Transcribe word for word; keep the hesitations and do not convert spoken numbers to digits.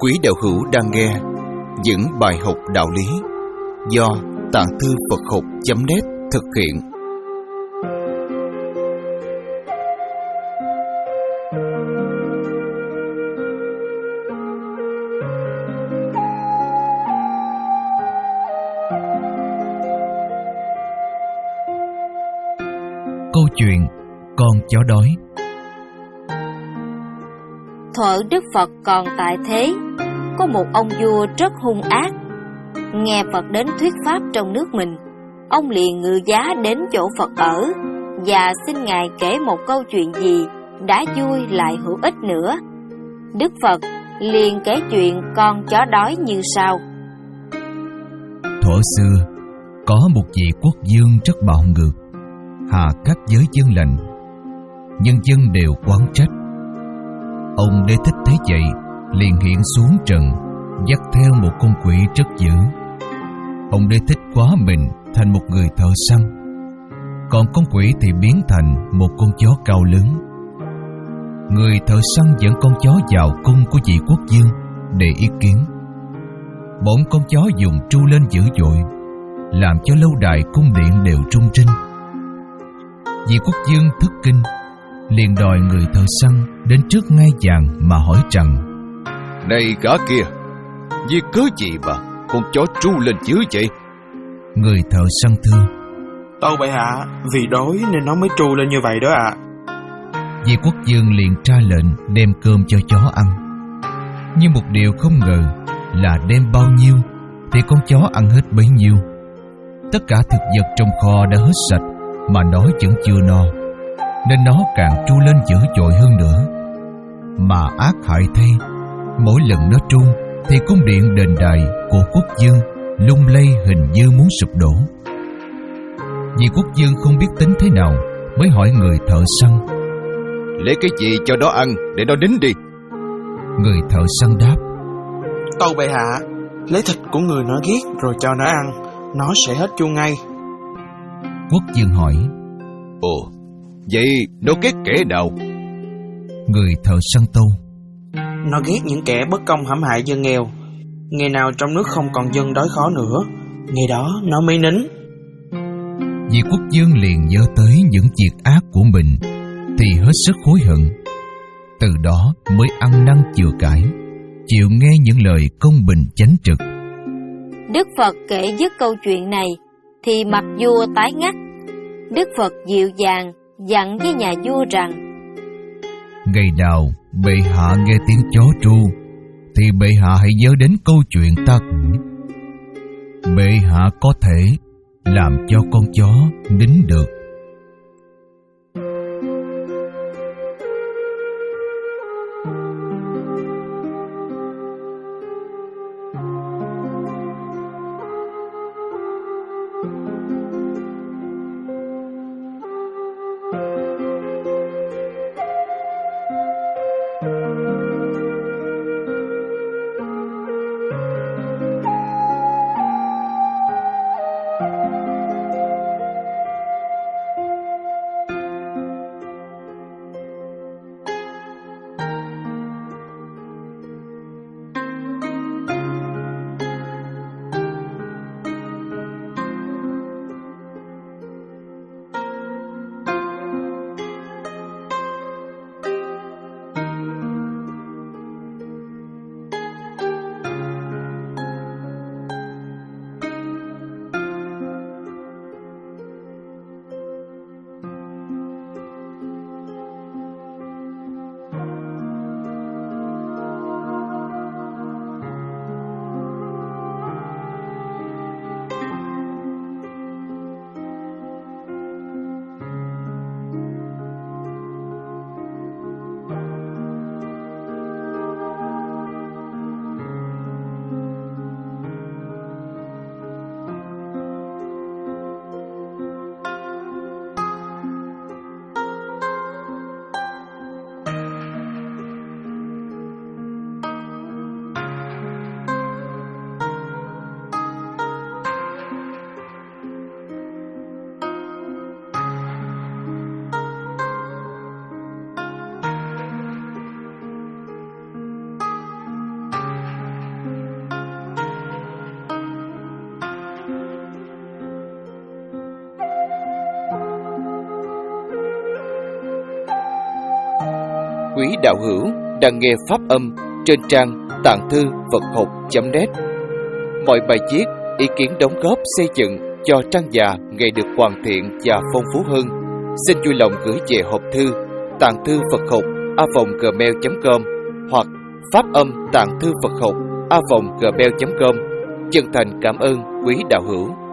Quý đạo hữu đang nghe những bài học đạo lý do Tạng Thư Phật Học chấm net thực hiện. Câu chuyện con chó đói. Thuở Đức Phật còn tại thế, có một ông vua rất hung ác. Nghe Phật đến thuyết pháp trong nước mình, ông liền ngự giá đến chỗ Phật ở và xin Ngài kể một câu chuyện gì đã vui lại hữu ích nữa. Đức Phật liền kể chuyện con chó đói như sau. Thuở xưa, có một vị quốc vương rất bạo ngược, hạ các giới dân lành, nhân dân đều oán trách. Ông Đế Thích thấy vậy, liền hiện xuống trần, dắt theo một con quỷ rất dữ. Ông Đế Thích hóa mình thành một người thợ săn, còn con quỷ thì biến thành một con chó cao lớn. Người thợ săn dẫn con chó vào cung của vị quốc vương để ý kiến. Bọn con chó dùng tru lên dữ dội, làm cho lâu đài cung điện đều rung rinh. Vị quốc vương thất kinh, liền đòi người thợ săn đến trước ngai vàng mà hỏi rằng: Này gã kia, vì cớ gì mà con chó tru lên dữ vậy? Người thợ săn thưa: Tâu bệ hạ, vì đói nên nó mới tru lên như vậy đó ạ. À. Vị quốc vương liền ra lệnh đem cơm cho chó ăn. Nhưng một điều không ngờ là đem bao nhiêu thì con chó ăn hết bấy nhiêu. Tất cả thực vật trong kho đã hết sạch mà nó vẫn chưa no, nên nó càng tru lên dữ dội hơn nữa. Mà ác hại thay, mỗi lần nó tru thì cung điện đền đài của quốc vương lung lay hình như muốn sụp đổ. Vị quốc vương không biết tính thế nào, mới hỏi người thợ săn: Lấy cái gì cho nó ăn để nó nín đi? Người thợ săn đáp: Tâu bệ hạ, lấy thịt của người nó ghét rồi cho nó ăn, nó sẽ hết chua ngay. Quốc vương hỏi: Ồ, vậy nó ghét kẻ nào? Người thợ săn tâu: Nó ghét những kẻ bất công hãm hại dân nghèo. Ngày nào trong nước không còn dân đói khó nữa, ngày đó nó mới nín. Vị quốc vương liền nhớ tới những việc ác của mình thì hết sức hối hận. Từ đó mới ăn năn chừa cải, chịu nghe những lời công bình chánh trực. Đức Phật kể dứt câu chuyện này thì mặt vua tái ngắt. Đức Phật dịu dàng dặn với nhà vua rằng: Ngày nào bệ hạ nghe tiếng chó tru thì bệ hạ hãy nhớ đến câu chuyện ta kể. Bệ hạ có thể làm cho con chó nín được. quý đạo hữu đang nghe pháp âm trên trang tạng thư Phật học chấm net. Mọi bài viết, ý kiến đóng góp xây dựng cho trang già ngày được hoàn thiện và phong phú hơn, xin vui lòng gửi về hộp thư tạng thư Phật học a vòng gmail chấm com hoặc pháp âm tạng thư Phật học a vòng gmail chấm com. Chân thành cảm ơn quý đạo hữu.